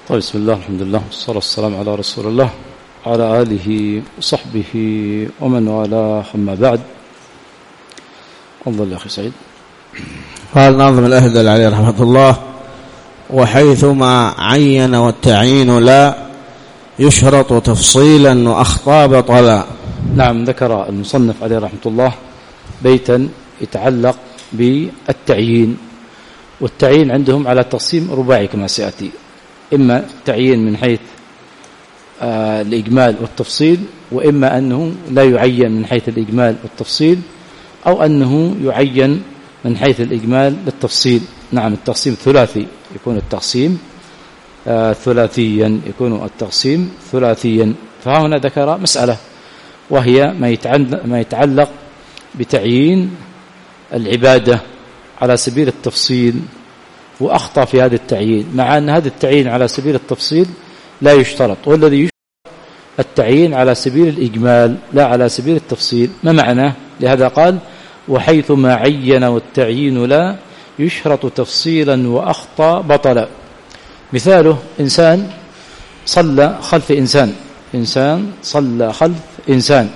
طيب، بسم الله، الحمد لله، والصلاة والسلام على رسول الله وعلى آله وصحبه ومن والاه، أما بعد. انظر يا أخي سعيد. قال ناظم الأهدل عليه رحمة الله: وحيثما عين والتعيين لا يشرط تفصيلا وأخطى بطلا. نعم، ذكر المصنف عليه رحمة الله بيتا يتعلق بالتعيين، والتعيين عندهم على تقسيم رباعي كما سيأتي: إما تعيين من حيث الإجمال والتفصيل، وإما أنه لا يعين من حيث الإجمال والتفصيل، أو أنه يعين من حيث الإجمال للتفصيل. نعم، التقسيم ثلاثي، يكون التقسيم ثلاثيا، يكون التقسيم ثلاثيا. فهنا ذكر مسألة، وهي ما يتعلق بتعيين العبادة على سبيل التفصيل، وأخطأ في هذا التعيين، مع أن هذا التعيين على سبيل التفصيل لا يشترط، والذي يشترط التعيين على سبيل الإجمال لا على سبيل التفصيل. ما معناه؟ لهذا قال: وحيثما عين والتعيين لا يشرط تفصيلا وأخطأ بطلا. مثاله: إنسان صلى خلف إنسان صلى خلف إنسان،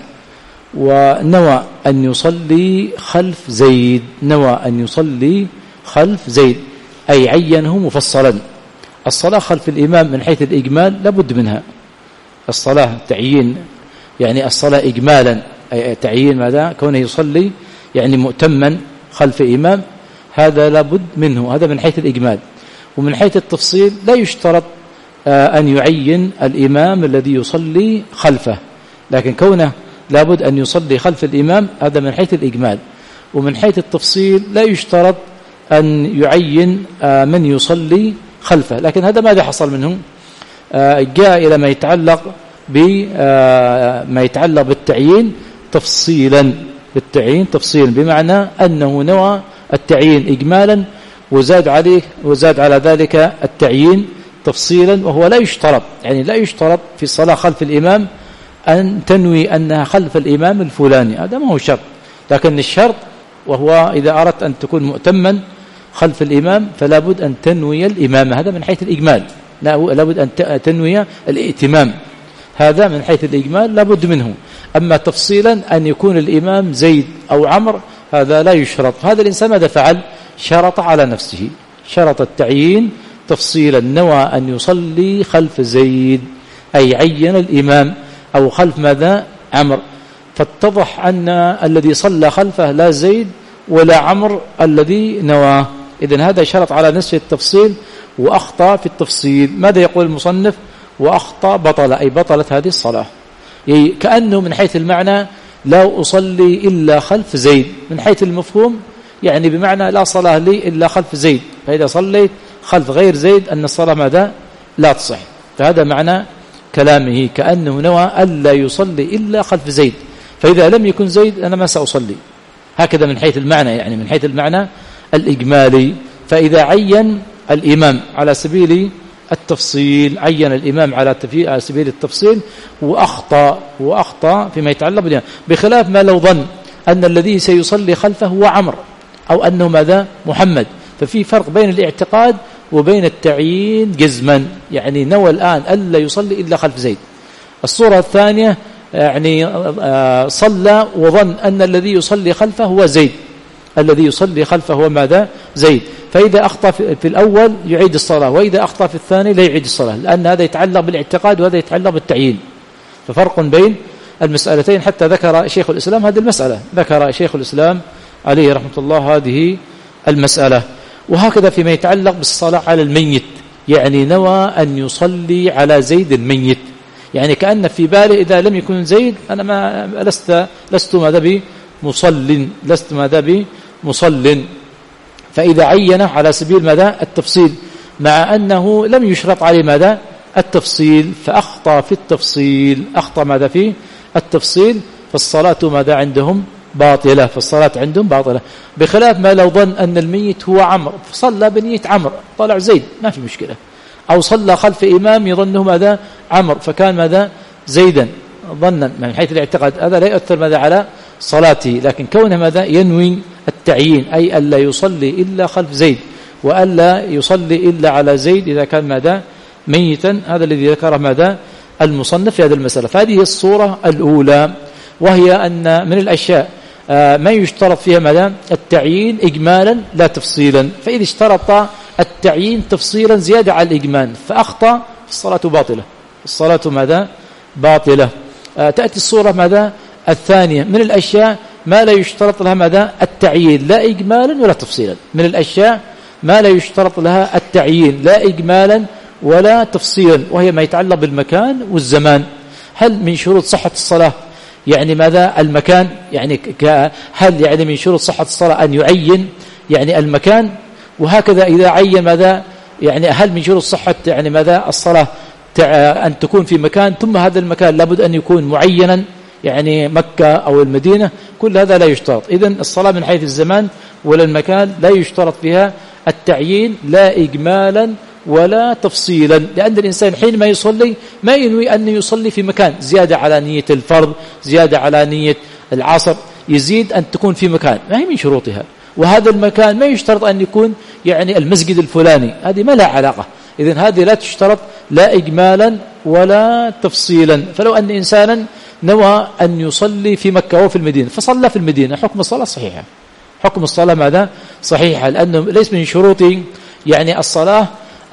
ونوى أن يصلي خلف زيد، نوى أن يصلي خلف زيد، أي عينه مفصلا. الصلاة خلف الإمام من حيث الإجمال لابد منها، الصلاة تعيين يعني الصلاة إجمالا، أي تعيين ماذا؟ كونه يصلي يعني مؤتما خلف إمام، هذا لابد منه، هذا من حيث الإجمال. ومن حيث التفصيل لا يشترط أن يعين الإمام الذي يصلي خلفه، لكن كونه لابد أن يصلي خلف الإمام هذا من حيث الإجمال. ومن حيث التفصيل لا يشترط أن يعين من يصلي خلفه، لكن هذا ماذا حصل منه؟ جاء إلى ما يتعلق بالتعيين تفصيلا، بمعنى أنه نوى التعيين إجمالا وزاد على ذلك التعيين تفصيلا، وهو لا يشترط، يعني لا يشترط في الصلاة خلف الإمام أن تنوي أنها خلف الإمام الفلاني، هذا ما هو شرط. لكن الشرط وهو إذا أردت أن تكون مؤتما خلف الإمام فلا بد أن تنوي الإمامة، هذا من حيث الإجمال. لا بد أن تنوي الائتمام، هذا من حيث الإجمال لا بد منه. أما تفصيلا أن يكون الإمام زيد أو عمر هذا لا يشرط. هذا الإنسان ماذا فعل؟ شرط على نفسه، شرط التعيين تفصيلا، نوى أن يصلي خلف زيد، أي عين الإمام، أو خلف ماذا؟ عمر. فاتضح أن الذي صلى خلفه لا زيد ولا عمر الذي نواه، إذن هذا شرط على نفسه التفصيل وأخطأ في التفصيل. ماذا يقول المصنف؟ وأخطأ بطل، أي بطلت هذه الصلاة. يعني كأنه من حيث المعنى لا أصلي إلا خلف زيد، من حيث المفهوم يعني بمعنى لا صلاة لي إلا خلف زيد، فإذا صليت خلف غير زيد أن الصلاة ماذا؟ لا تصح. فهذا معنى كلامه، كأنه نوى ألا يصلي إلا خلف زيد، فإذا لم يكن زيد أنا ما سأصلي، هكذا من حيث المعنى، يعني من حيث المعنى الإجمالي. فإذا عين الإمام على سبيل التفصيل، عين الإمام على سبيل التفصيل وأخطأ فيما يتعلق بالإمام، بخلاف ما لو ظن أن الذي سيصلي خلفه هو عمر أو أنه ماذا؟ محمد، ففي فرق بين الاعتقاد وبين التعيين جزما، يعني نوى الآن ألا يصلي إلا خلف زيد. الصورة الثانية يعني صلى وظن أن الذي يصلي خلفه هو زيد، الذي يصلي خلفه هو ماذا؟ زيد، فإذا أخطأ في الأول يعيد الصلاة، وإذا أخطأ في الثاني لا يعيد الصلاة، لأن هذا يتعلق بالاعتقاد وهذا يتعلق بالتعيين. ففرق بين المسألتين، حتى ذكر شيخ الإسلام هذه المسألة، ذكر شيخ الإسلام عليه رحمة الله هذه المسألة. وهكذا فيما يتعلق بالصلاة على الميت، يعني نوى أن يصلي على زيد الميت، يعني كأن في باله إذا لم يكن زيد أنا ما لست ماذا بمصل، فإذا عين على سبيل ماذا؟ التفصيل، مع أنه لم يشرط عليه ماذا؟ التفصيل، فأخطأ في التفصيل، أخطأ ماذا في التفصيل، فالصلاة ماذا عندهم؟ باطلة، فالصلاة عندهم باطلة، بخلاف ما لو ظن أن الميت هو عمر فصلى بنية عمر، طلع زيد ما في مشكلة، أو صلى خلف إمام يظنه ماذا؟ عمر، فكان ماذا؟ زيدا ظنا من حيث الاعتقاد، هذا لا يؤثر ماذا على صلاته، لكن كونه ماذا؟ ينوي التعيين، أي ألا يصلي إلا خلف زيد، وألا يصلي إلا على زيد إذا كان ماذا؟ ميتا. هذا الذي ذكره ماذا المصنف في هذه المسألة. فهذه الصورة الأولى، وهي أن من الأشياء ما يشترط فيها ماذا التعيين إجمالا لا تفصيلا. فإذا اشترط التعيين تفصيلا زيادة على الإجمال فأخطأ الصلاة باطلة، الصلاة ماذا باطلة. تأتي الصورة ماذا الثانية، من الأشياء ما لا يشترط لها ماذا التعيين لا إجمالا ولا تفصيلا. من الأشياء ما لا يشترط لها التعيين لا إجمالا ولا تفصيلا، وهي ما يتعلق بالمكان والزمان. هل من شروط صحة الصلاة يعني ماذا المكان؟ يعني هل يعني من شروط صحة الصلاة أن يعين يعني المكان؟ وهكذا إذا عين ماذا يعني هل من شروط صحة يعني ماذا الصلاة أن تكون في مكان ثم هذا المكان لابد أن يكون معينا يعني مكة أو المدينة؟ كل هذا لا يشترط. إذن الصلاة من حيث الزمان ولا المكان لا يشترط فيها التعيين لا إجمالا ولا تفصيلا، لأن الإنسان حينما يصلي ما ينوي أن يصلي في مكان زيادة على نية الفرض، زيادة على نية العصر، يزيد أن تكون في مكان ما هي من شروطها. وهذا المكان ما يشترط أن يكون يعني المسجد الفلاني، هذه ما لها علاقة. إذن هذه لا تشترط لا إجمالا ولا تفصيلا. فلو أن إنسانا نوى أن يصلي في مكة وفي المدينة فصلى في المدينة، حكم الصلاة صحيحة، حكم الصلاة ماذا صحيحة، لأنه ليس من شروط يعني الصلاة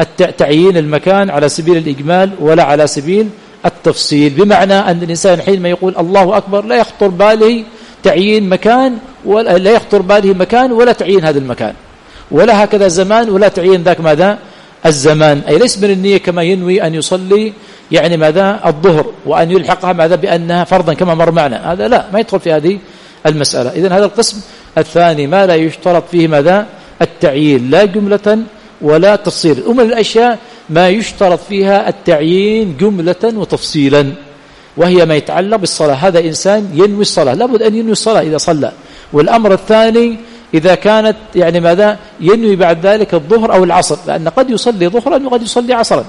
تعيين المكان على سبيل الإجمال ولا على سبيل التفصيل. بمعنى أن الإنسان حينما يقول الله أكبر لا يخطر باله تعيين مكان ولا لا يخطر باله مكان ولا تعيين هذا المكان، ولا هكذا زمان ولا تعيين ذاك ماذا الزمان. أي ليس من النية كما ينوي أن يصلي يعني ماذا الظهر وأن يلحقها ماذا بأنها فرضا كما مر معنا، هذا لا ما يدخل في هذه المسألة. إذن هذا القسم الثاني ما لا يشترط فيه ماذا التعيين لا جملة ولا تفصيل. ومن الأشياء ما يشترط فيها التعيين جملة وتفصيلا، وهي ما يتعلق بالصلاة. هذا إنسان ينوي الصلاة، لابد أن ينوي الصلاة إذا صلى. والأمر الثاني إذا كانت يعني ماذا ينوي بعد ذلك الظهر أو العصر، لأن قد يصلي ظهرا وقد يصلي عصرا،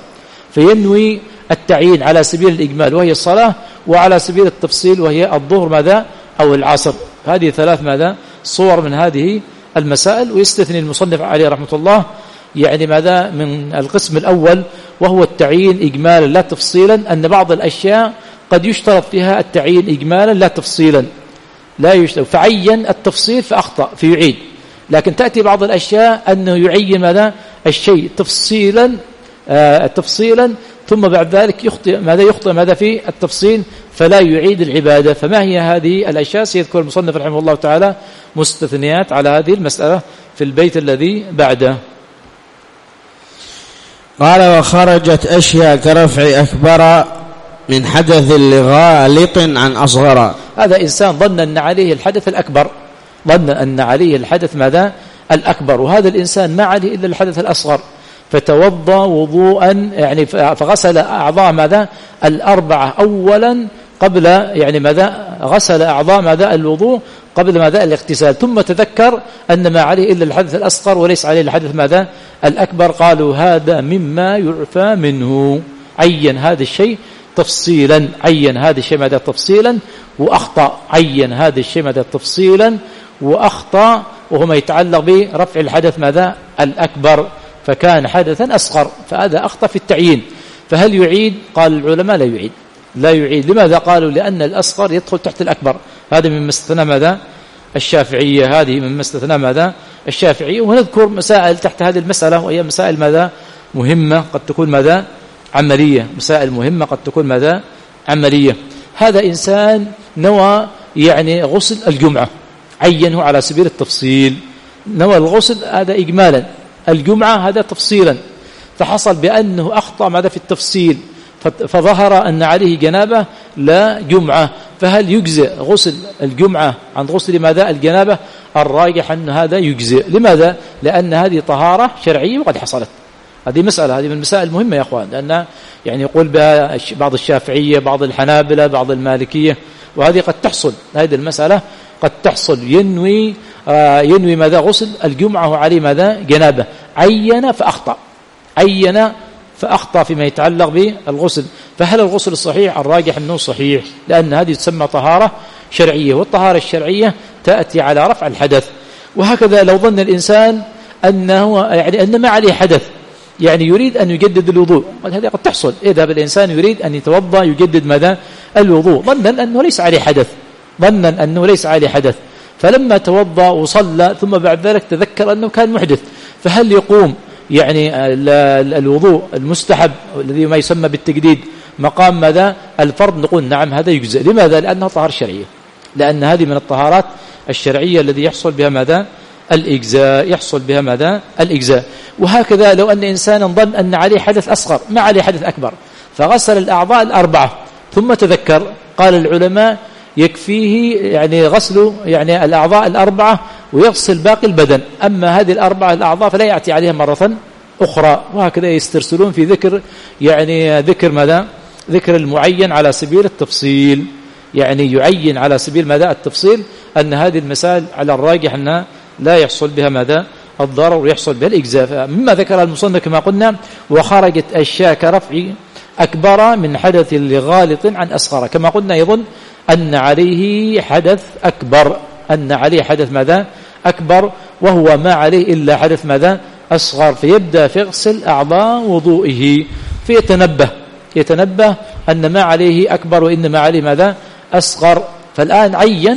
فينوي التعيين على سبيل الإجمال وهي الصلاة، وعلى سبيل التفصيل وهي الظهر ماذا أو العصر. هذه ثلاث ماذا صور من هذه المسائل. ويستثني المصنف عليه رحمة الله يعني ماذا من القسم الأول وهو التعيين إجمالا لا تفصيلا، أن بعض الأشياء قد يشترط فيها التعيين إجمالا لا تفصيلا، لا يشترط فعين التفصيل فأخطأ فيعيد. لكن تأتي بعض الأشياء أنه يعين ماذا الشيء تفصيلا تفصيلا ثم بعد ذلك يخطئ ماذا في التفصيل فلا يعيد العبادة. فما هي هذه الأشياء؟ سيذكر المصنف رحمه الله تعالى مستثنيات على هذه المسألة في البيت الذي بعده. قال وخرجت أشياء كرفع أكبر من حدث لغالط عن أصغر. هذا إنسان ظن أن عليه الحدث الأكبر، ظن أن عليه الحدث ماذا الأكبر، وهذا الإنسان ما عليه إلا الحدث الأصغر، فتوضى وضوءا يعني فغسل أعضاء ماذا الأربعة أولا قبل يعني ماذا غسل أعضاء ماذا الوضوء قبل ماذا الاغتسال، ثم تذكر أن ما عليه إلا الحدث الأصغر وليس عليه الحدث ماذا الأكبر. قالوا هذا مما يعفى منه، عين هذا الشيء تفصيلا، عين هذا الشيء ماذا تفصيلا وأخطأ، عين هذا الشيء ماذا تفصيلا وأخطأ، وهو ما يتعلق برفع الحدث ماذا الأكبر، فكان حدثا أصغر، فهذا أخطأ في التعيين. فهل يعيد؟ قال العلماء لا يعيد، لا يعيد. لماذا؟ قالوا لأن الأصغر يدخل تحت الأكبر، هذا من مستثنى ماذا الشافعية، هذه من مستثنى ماذا الشافعية. ونذكر مسائل تحت هذه المسألة وهي مسائل ماذا مهمة قد تكون ماذا عملية، مسائل مهمة قد تكون ماذا عملية. هذا إنسان نوى يعني غسل الجمعة، عينه على سبيل التفصيل، نوى الغسل هذا إجمالا، الجمعة هذا تفصيلا، فحصل بأنه أخطأ ماذا في التفصيل، فظهر أن عليه جنابة لا جمعة، فهل يجزئ غسل الجمعة عن غسل ماذا الجنابة؟ الراجح أن هذا يجزئ. لماذا؟ لأن هذه طهارة شرعية وقد حصلت. هذه مسألة، هذه من المسائل المهمة يا أخوان، لأن يعني يقول بها بعض الشافعية، بعض الحنابلة، بعض المالكية، وهذه قد تحصل، هذه المسألة قد تحصل. ينوي ماذا غسل الجمعة وعليه ماذا جنابة، عين فأخطأ، عين فأخطأ فيما يتعلق بالغسل. فهل الغسل الصحيح؟ الراجح أنه صحيح، لأن هذه تسمى طهارة شرعية، والطهارة الشرعية تأتي على رفع الحدث. وهكذا لو ظن الإنسان أنه يعني أن ما عليه حدث، يعني يريد أن يجدد الوضوء، هذه قد تحصل، يذهب الإنسان يريد أن يتوضأ يجدد ماذا؟ الوضوء، ظنا أنه ليس عليه حدث، فلما توضأ وصلى ثم بعد ذلك تذكر أنه كان محدث، فهل يقوم يعني الوضوء المستحب الذي ما يسمى بالتجديد مقام ماذا؟ الفرض؟ نقول نعم هذا يجزئ. لماذا؟ لأنها طهارة شرعية، لأن هذه من الطهارات الشرعية الذي يحصل بها ماذا؟ الإجزاء. وهكذا لو أن إنسانا ظن أن عليه حدث أصغر ما عليه حدث أكبر، فغسل الأعضاء الأربعة ثم تذكر، قال العلماء يكفيه يعني غسل يعني الأعضاء الأربعة ويغسل باقي البدن، أما هذه الأعضاء فلا يأتي عليها مرة أخرى. وهكذا يسترسلون في ذكر يعني ذكر ماذا؟ ذكر المعين على سبيل التفصيل، يعني يعين على سبيل ماذا؟ التفصيل، أن هذه المسائل على الراجح أنها لا يحصل بها ماذا؟ الضرر، ويحصل بها الإجزاء. مما ذكر المصنف كما قلنا وخرجت أشياء كرفع أكبر من حدث لغالط عن أصغر، كما قلنا يظن أن عليه حدث ماذا؟ أكبر، وهو ما عليه إلا حدث ماذا؟ أصغر، فيبدأ يغسل أعضاء وضوئه، يتنبه أن ما عليه أكبر وإنما عليه ماذا؟ أصغر. فالآن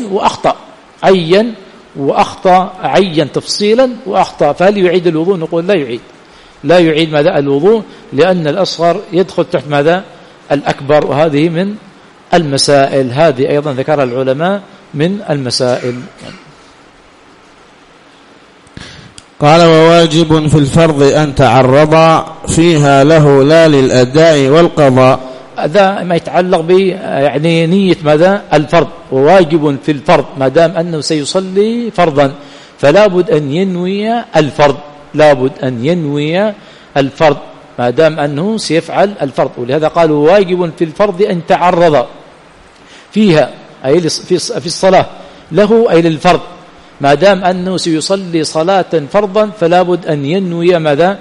عين تفصيلا وأخطأ، فهل يعيد الوضوء؟ نقول لا يعيد ماذا؟ الوضوء، لأن الأصغر يدخل تحت ماذا؟ الأكبر، وهذه من المسائل، هذه أيضا ذكرها العلماء من المسائل. قال وواجب في الفرض أن تعرض فيها له لا للأداء والقضاء. هذا ما يتعلق ب يعني نية ماذا؟ الفرض. وواجب في الفرض ما دام أنه سيصلي فرضا فلا بد أن ينوي الفرض ما دام أنه سيفعل الفرض. ولهذا قالوا واجب في الفرض أن تعرض فيها أي في الصلاة له أي للفرض، ما دام أنه سيصلي صلاة فرضا فلا بد أن ينوي ماذا؟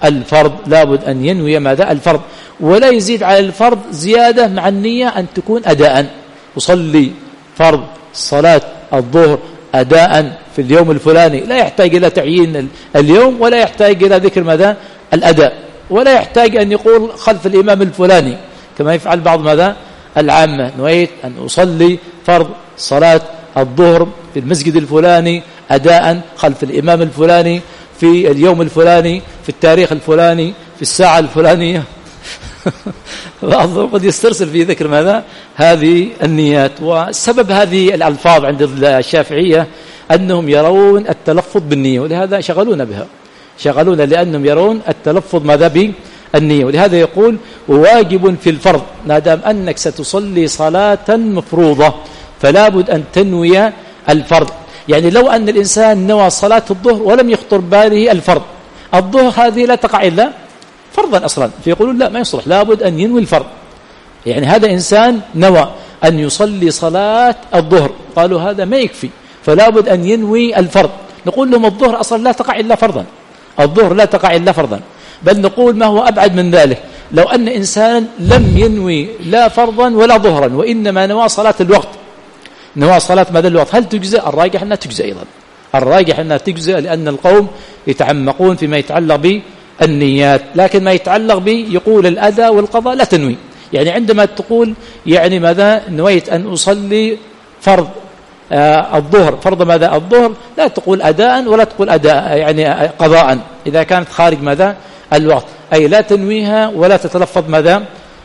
الفرض، ولا يزيد على الفرض زيادة مع النية أن تكون أداء. أصلي فرض صلاة الظهر أداء في اليوم الفلاني، لا يحتاج إلى تعيين اليوم، ولا يحتاج إلى ذكر ماذا؟ الأداء، ولا يحتاج أن يقول خلف الإمام الفلاني كما يفعل بعض ماذا؟ العامة، نويت أن أصلي فرض صلاة الظهر في المسجد الفلاني أداء خلف الإمام الفلاني في اليوم الفلاني في التاريخ الفلاني في الساعة الفلانية. بعضهم قد يسترسل في ذكر ماذا؟ هذه النيات. وسبب هذه الألفاظ عند الشافعية أنهم يرون التلفظ بالنية، ولهذا شغلون لأنهم يرون التلفظ ماذا؟ بالنية. ولهذا يقول واجب في الفرض ما دام أنك ستصلي صلاة مفروضة فلا بد أن تنوي الفرض. يعني لو أن الإنسان نوى صلاة الظهر ولم يخطر باله الفرض، الظهر هذه لا تقع إلا فرضا أصلا، فيقولون لا ما يصلح، لابد أن ينوي الفرض. يعني هذا إنسان نوى أن يصلي صلاة الظهر، قالوا هذا ما يكفي، فلا بد أن ينوي الفرض. نقول لهم الظهر أصلا لا تقع إلا فرضا، بل نقول ما هو أبعد من ذلك، لو أن إنسان لم ينوي لا فرضا ولا ظهرا وإنما نوى صلاة الوقت، نوى صلاة ماذا الوقت، هل تجزئ؟ الراجح أنها تجزئ أيضا، لأن القوم يتعمقون فيما يتعلق بالنيات، لكن ما يتعلق يقول الأداء والقضاء لا تنوي. يعني عندما تقول يعني ماذا؟ نويت أن أصلي فرض الظهر، فرض ماذا؟ الظهر، لا تقول أداء ولا تقول أداء يعني قضاء إذا كانت خارج ماذا؟ الوقت، أي لا تنويها ولا تتلفظ ماذا؟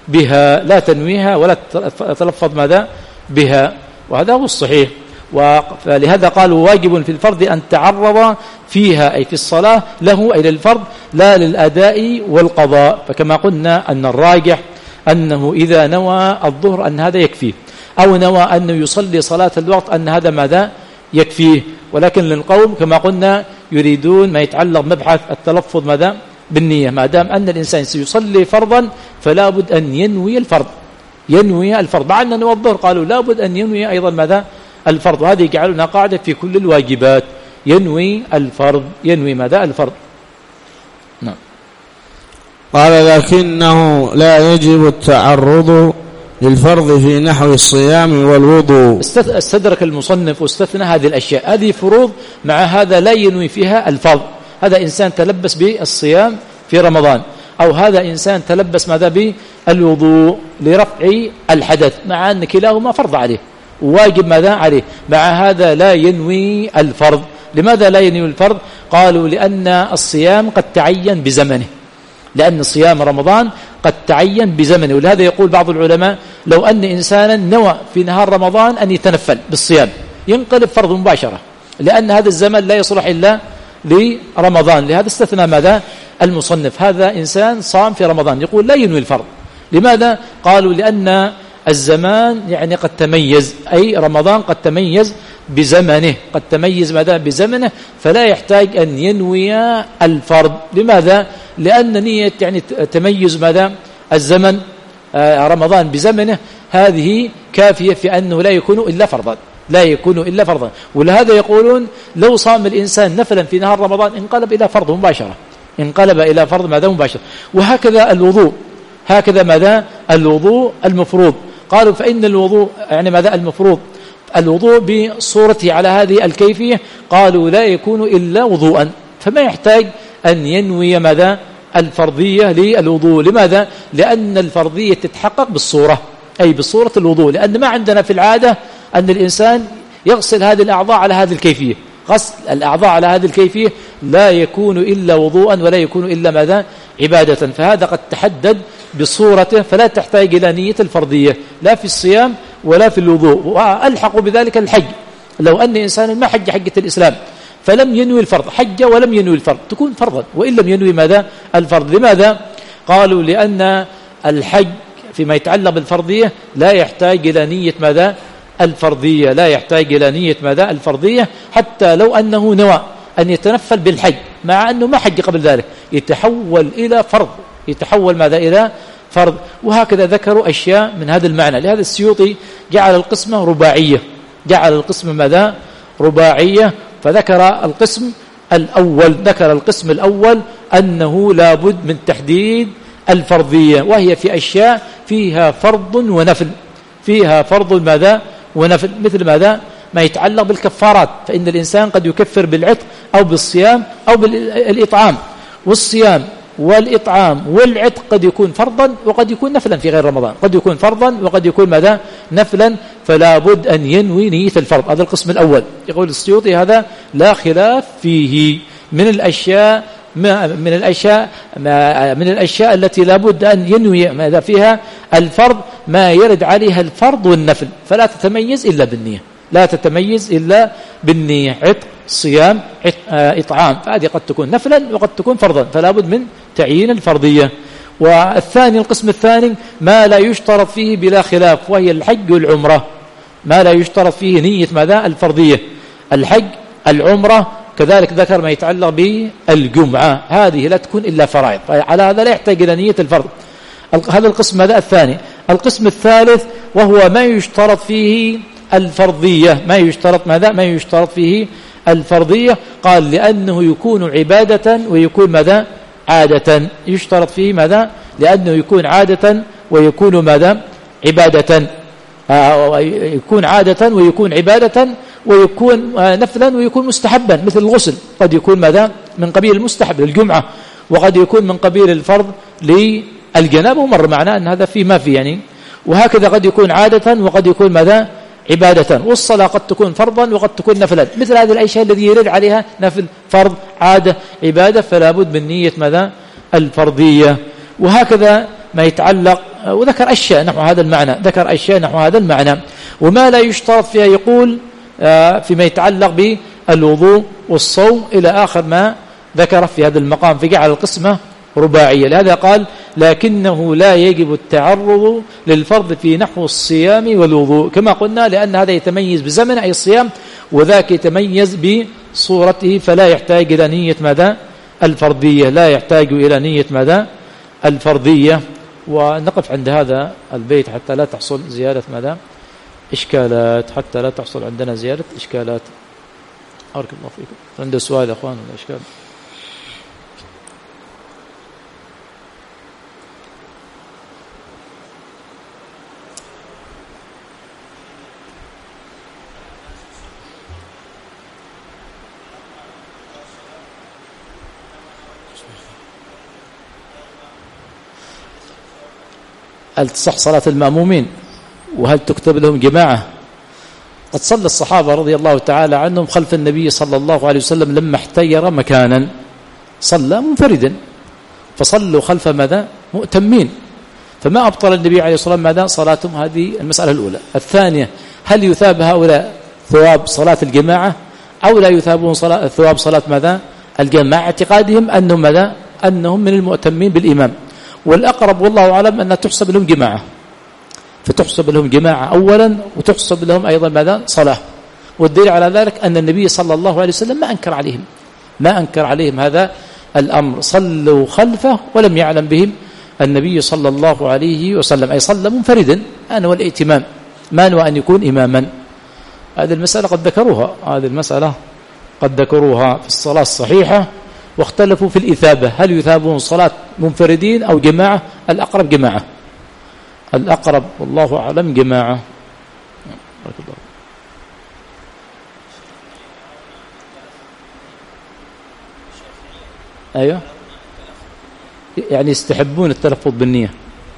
بها، وهذا هو الصحيح. ولهذا قالوا واجب في الفرض أن تعرض فيها أي في الصلاة له أي للفرض لا للأداء والقضاء. فكما قلنا أن الراجح أنه إذا نوى الظهر أن هذا يكفيه، أو نوى أنه يصلي صلاة الوقت أن هذا ماذا؟ يكفيه. ولكن للقوم كما قلنا يريدون ما يتعلق مبحث التلفظ ماذا؟ بالنية، ما دام أن الإنسان سيصلي فرضا فلا بد أن ينوي الفرض، مع أن نوى الظهر قالوا لا بد أن ينوي أيضا ماذا؟ الفرض. وهذه يجعلنا قاعدة في كل الواجبات، ينوي ماذا؟ الفرض. نعم. قال لكنه لا يجب التعرض للفرض في نحو الصيام والوضوء. استدرك المصنف واستثنى هذه الأشياء، هذه فروض، مع هذا لا ينوي فيها الفرض. هذا إنسان تلبس بالصيام في رمضان، أو هذا إنسان تلبس ماذا بالوضوء لرفع الحدث، مع أن كلاهما فرض عليه وواجب ماذا عليه، مع هذا لا ينوي الفرض. لماذا لا ينوي الفرض؟ قالوا لأن الصيام قد تعين بزمنه، لأن صيام رمضان قد تعين بزمنه. ولهذا يقول بعض العلماء لو أن إنسانا نوى في نهار رمضان أن يتنفل بالصيام ينقلب فرض مباشرة، لأن هذا الزمن لا يصلح إلا لرمضان. لهذا استثنى ماذا المصنف، هذا إنسان صام في رمضان يقول لا ينوي الفرض. لماذا؟ قالوا لأن الزمان يعني قد تميز، أي رمضان قد تميز بزمنه، قد تميز ماذا بزمنه، فلا يحتاج أن ينوي الفرض. لماذا؟ لأن نية يعني تميز ماذا الزمن رمضان بزمنه هذه كافية في أنه لا يكون إلا فرضا، لا يكون إلا فرضا. ولهذا يقولون لو صام الإنسان نفلا في نهار رمضان انقلب إلى فرض مباشرة، انقلب إلى فرض ماذا مباشرة. وهكذا الوضوء، هكذا ماذا الوضوء المفروض. قالوا فإن الوضوء يعني ماذا المفروض الوضوء بصورته على هذه الكيفية، قالوا لا يكون إلا وضوءا، فما يحتاج أن ينوي ماذا الفرضية للوضوء. لماذا؟ لأن الفرضية تتحقق بالصورة، أي بصورة الوضوء، لأن ما عندنا في العادة أن الإنسان يغسل هذه الأعضاء على هذه الكيفية. غسل الأعضاء على هذه الكيفية لا يكون إلا وضوءا ولا يكون إلا ماذا عبادة، فهذا قد تحدد بصورته، فلا تحتاج إلى نية الفرضية لا في الصيام ولا في الوضوء. وألحقوا بذلك الحج، لو أن إنسان ما حج حجة الإسلام فلم ينوي الفرض، حج ولم ينوي الفرض تكون فرضا وإن لم ينوي ماذا الفرض. لماذا؟ قالوا لأن الحج فيما يتعلق بالفرضية لا يحتاج إلى نية ماذا الفرضية، لا يحتاج إلى نية ماذا الفرضية، حتى لو أنه نوى أن يتنفل بالحج مع أنه ما حج قبل ذلك يتحول إلى فرض، يتحول ماذا إلى فرض. وهكذا ذكروا أشياء من هذا المعنى. لهذا السيوطي جعل القسمة رباعية، جعل القسم ماذا رباعية، فذكر القسم الأول، ذكر القسم الأول أنه لابد من تحديد الفرضية، وهي في أشياء فيها فرض ونفل، فيها فرض ماذا ونفل، مثل ماذا ما يتعلق بالكفارات، فإن الإنسان قد يكفر بالعتق أو بالصيام أو بالإطعام، والصيام والإطعام والعتق قد يكون فرضا وقد يكون نفلا في غير رمضان، قد يكون فرضا وقد يكون ماذا نفلا، فلا بد أن ينوي نية الفرض. هذا القسم الأول. يقول السيوطي هذا لا خلاف فيه من الأشياء التي لا بد أن ينوي ماذا فيها الفرض ما يرد عليها الفرض والنفل، فلا تتميز إلا بالنية، لا تتميز إلا بالنية، عتق صيام إطعام، فهذه قد تكون نفلا وقد تكون فرضا، فلا بد من تعيين الفرضية. والثاني القسم الثاني ما لا يشترط فيه بلا خلاف، وهي الحج والعمرة، ما لا يشترط فيه نية ماذا الفرضية، الحج العمرة كذلك ذكر ما يتعلق بالجمعة، هذه لا تكون إلا فرائض، على هذا لا يحتاج إلى نية الفرض. هذا القسم ماذا الثاني. القسم الثالث وهو ما يشترط فيه الفرضية، ما يشترط ماذا ما يشترط فيه الفرضية، قال لأنه يكون عبادة ويكون ماذا عادة، يشترط فيه ماذا لأنه يكون عادة ويكون ماذا عبادة، يكون عادة ويكون عبادة ويكون نفلا ويكون مستحبا، مثل الغسل قد يكون ماذا من قبيل المستحب للجمعة، وقد يكون من قبيل الفرض للجنابة، ومر معنا أن هذا فيه ما فيه يعني. وهكذا قد يكون عادة وقد يكون ماذا عبادة، والصلاة قد تكون فرضا وقد تكون نفلا، مثل هذه الأشياء الذي يرد عليها نفل فرض عادة عبادة، فلا بد من نية ماذا الفرضية. وهكذا ما يتعلق، وذكر أشياء نحو هذا المعنى، ذكر أشياء نحو هذا المعنى. وما لا يشترط فيها يقول فيما يتعلق بالوضوء والصوم إلى آخر ما ذكر في هذا المقام، فجعل القسمة رباعية. لهذا قال لكنه لا يجب التعرض للفرض في نحو الصيام والوضوء، كما قلنا لأن هذا يتميز بزمن أي الصيام، وذاك يتميز بصورته، فلا يحتاج إلى نية ماذا الفرضية، لا يحتاج إلى نية ماذا الفرضية. ونقف عند هذا البيت حتى لا تحصل زيادة ماذا إشكالات، حتى لا تحصل عندنا زيادة إشكالات. بارك الله فيكم. عنده سؤال يا أخوان ولا إشكال؟ هل تصح صلاة المأمومين وهل تكتب لهم جماعة؟ قد صلى الصحابة رضي الله تعالى عنهم خلف النبي صلى الله عليه وسلم لما احتير مكانا صلى منفردا، فصلوا خلف ماذا؟ مؤتمين، فما أبطل النبي عليه الصلاة والسلام ماذا؟ صلاتهم. هذه المسألة الأولى. الثانية، هل يثاب هؤلاء ثواب صلاة الجماعة أو لا يثابون ثواب صلاة ماذا؟ الجماعة؟ اعتقادهم أنهم ماذا؟ أنهم من المؤتمين بالإمام، والأقرب والله أعلم أنها تحسب لهم جماعة، فتحسب لهم جماعة أولا وتحسب لهم أيضا ماذا؟ صلاة. والدليل على ذلك أن النبي صلى الله عليه وسلم ما أنكر عليهم هذا الأمر، صلوا خلفه ولم يعلم بهم النبي صلى الله عليه وسلم، أي صلى منفردا أنا والائتمام، ما نوى أن يكون إماما. هذه المسألة قد ذكروها في الصلاة الصحيحة، واختلفوا في الإثابة، هل يثابون صلاة منفردين أو جماعة؟ الأقرب جماعة، الأقرب والله أعلم جماعة. أيوة، يعني يستحبون التلفظ بالنية.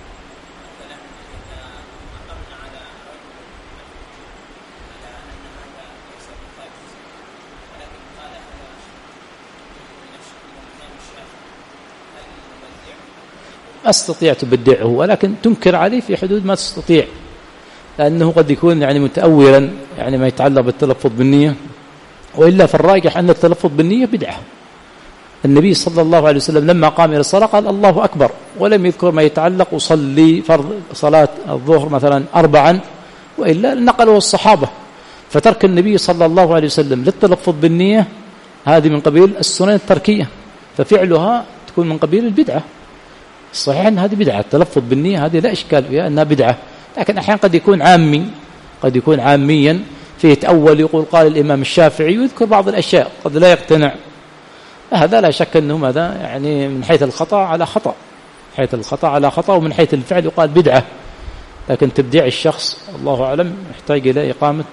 أستطيع تبدعه، ولكن تنكر عليه في حدود ما تستطيع، لأنه قد يكون يعني متأولا يعني ما يتعلق بالتلفظ بالنية، وإلا فالراجح أن التلفظ بالنية بدعة. النبي صلى الله عليه وسلم لما قام إلى الصلاة قال الله أكبر، ولم يذكر ما يتعلق وصلي فرض صلاة الظهر مثلا 4، وإلا نقله الصحابة. فترك النبي صلى الله عليه وسلم للتلفظ بالنية هذه من قبيل السنن التركية، ففعلها تكون من قبيل البدعة. الصحيح أن هذه بدعة، التلفظ بالنية هذه لا إشكال فيها أنها بدعة، لكن أحيانا قد يكون عاميا فيه تأول، يقول قال الإمام الشافعي ويذكر بعض الأشياء قد لا يقتنع، هذا لا شك أنه ماذا؟ يعني من حيث الخطأ على خطأ، ومن حيث الفعل يقال بدعة، لكن تبديع الشخص الله أعلم يحتاج إلى إقامة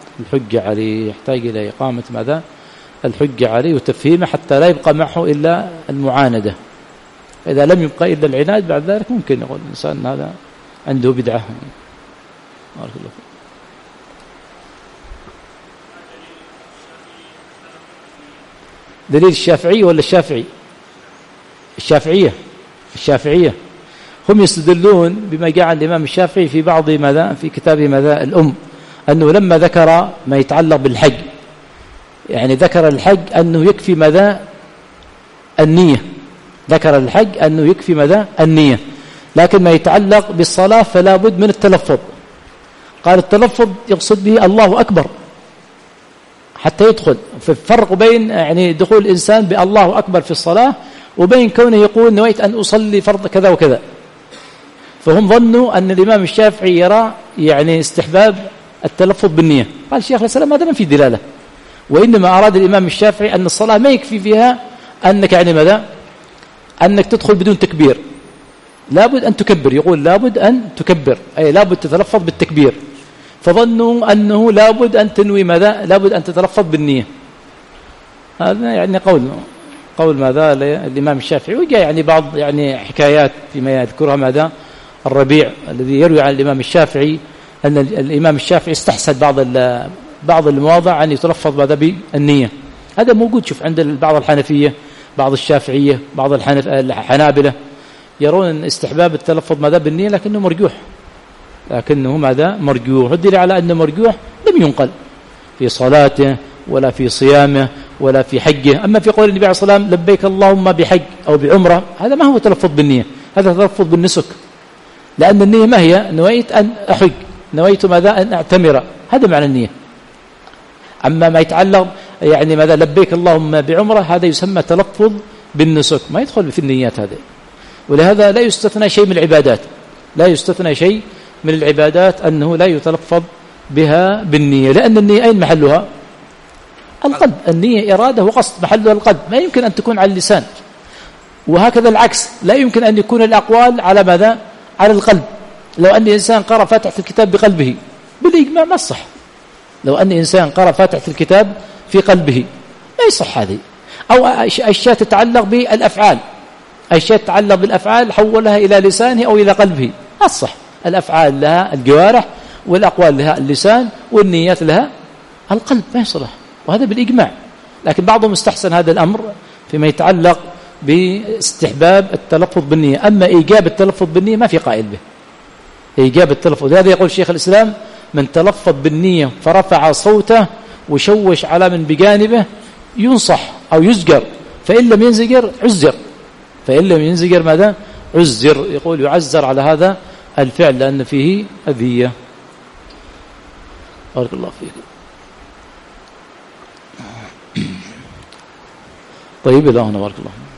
الحجة عليه وتفهيمه حتى لا يبقى معه إلا المعاندة. إذا لم يبقى إلا العناد بعد ذلك ممكن يقول الإنسان هذا عنده بدعة. دليل الشافعي ولا الشافعي؟ الشافعية هم يستدلون بما جاء عن الإمام الشافعي في بعض ماذا؟ في كتابه ماذا؟ الأم، أنه لما ذكر ما يتعلق بالحج، يعني ذكر الحج أنه يكفي ماذا؟ النية، النية، لكن ما يتعلق بالصلاة فلا بد من التلفظ. قال التلفظ يقصد به الله أكبر حتى يدخل، فالفرق بين يعني دخول الإنسان بالله أكبر في الصلاة وبين كونه يقول نويت أن أصلي فرض كذا وكذا. فهم ظنوا أن الإمام الشافعي يرى يعني استحباب التلفظ بالنية. قال الشيخ الإسلام هذا ما في دلالة، وإنما أراد الإمام الشافعي أن الصلاة ما يكفي فيها أنك يعني ماذا؟ أنك تدخل بدون تكبير، لابد أن تكبر، يقول لابد أن تكبر، أي لابد تتلفظ بالتكبير. فظنوا أنه لابد أن تنوي ماذا؟ لابد أن تتلفظ بالنية. هذا يعني قول ماذا؟ الإمام الشافعي. وجاء يعني بعض يعني حكايات فيما يذكرها ماذا؟ الربيع الذي يروي عن الإمام الشافعي أن الإمام الشافعي استحسن بعض المواضع أن يتلفظ ماذا؟ بالنية. هذا موجود، شوف عند بعض الحنفية، بعض الشافعية، بعض الحنابلة يرون استحباب التلفظ ماذا؟ بالنية، لكنه مرجوح. الدليل على أنه مرجوح لم ينقل في صلاته ولا في صيامه ولا في حجه. أما في قول النبي عليه الصلاة والسلام لبيك اللهم بحج أو بعمرة، هذا ما هو تلفظ بالنية، هذا تلفظ بالنسك، لأن النية ما هي؟ نويت أن أحج، نويت ماذا؟ أن أعتمر، هذا معنى النية. أما ما يتعلق يعني ماذا؟ لبيك اللهم بعمرة، هذا يسمى تلفظ بالنسك، ما يدخل في النيات هذا. ولهذا لا يستثنى شيء من العبادات، أنه لا يتلفظ بها بالنية، لأن النية أين محلها؟ القلب. النية إرادة وقصد، محلها القلب، ما يمكن أن تكون على اللسان. وهكذا العكس، لا يمكن أن يكون الأقوال على ماذا؟ على القلب. لو أن إنسان قرأ فاتحة الكتاب بقلبه بالإجماع ما صح. لو أن إنسان قرأ فاتحة الكتاب في قلبه ما يصح هذه. أو أشياء تتعلق بالأفعال، حولها إلى لسانه أو إلى قلبه ما صح. الأفعال لها الجوارح، والأقوال لها اللسان، والنيات لها القلب، ما يصلح، وهذا بالإجماع. لكن بعضهم استحسن هذا الأمر فيما يتعلق باستحباب التلفظ بالنية. أما إيجاب التلفظ بالنية ما في قائل به، إيجاب التلفظ. هذا يقول شيخ الإسلام: من تلفظ بالنية فرفع صوته وشوش على من بجانبه ينصح أو يزجر، فإن لم ينزجر عزر، فإن لم ينزجر ماذا؟ عزر. يقول يعزر على هذا الفعل لأن فيه أذية. بارك الله فيك. طيب، إلى هنا، بارك الله.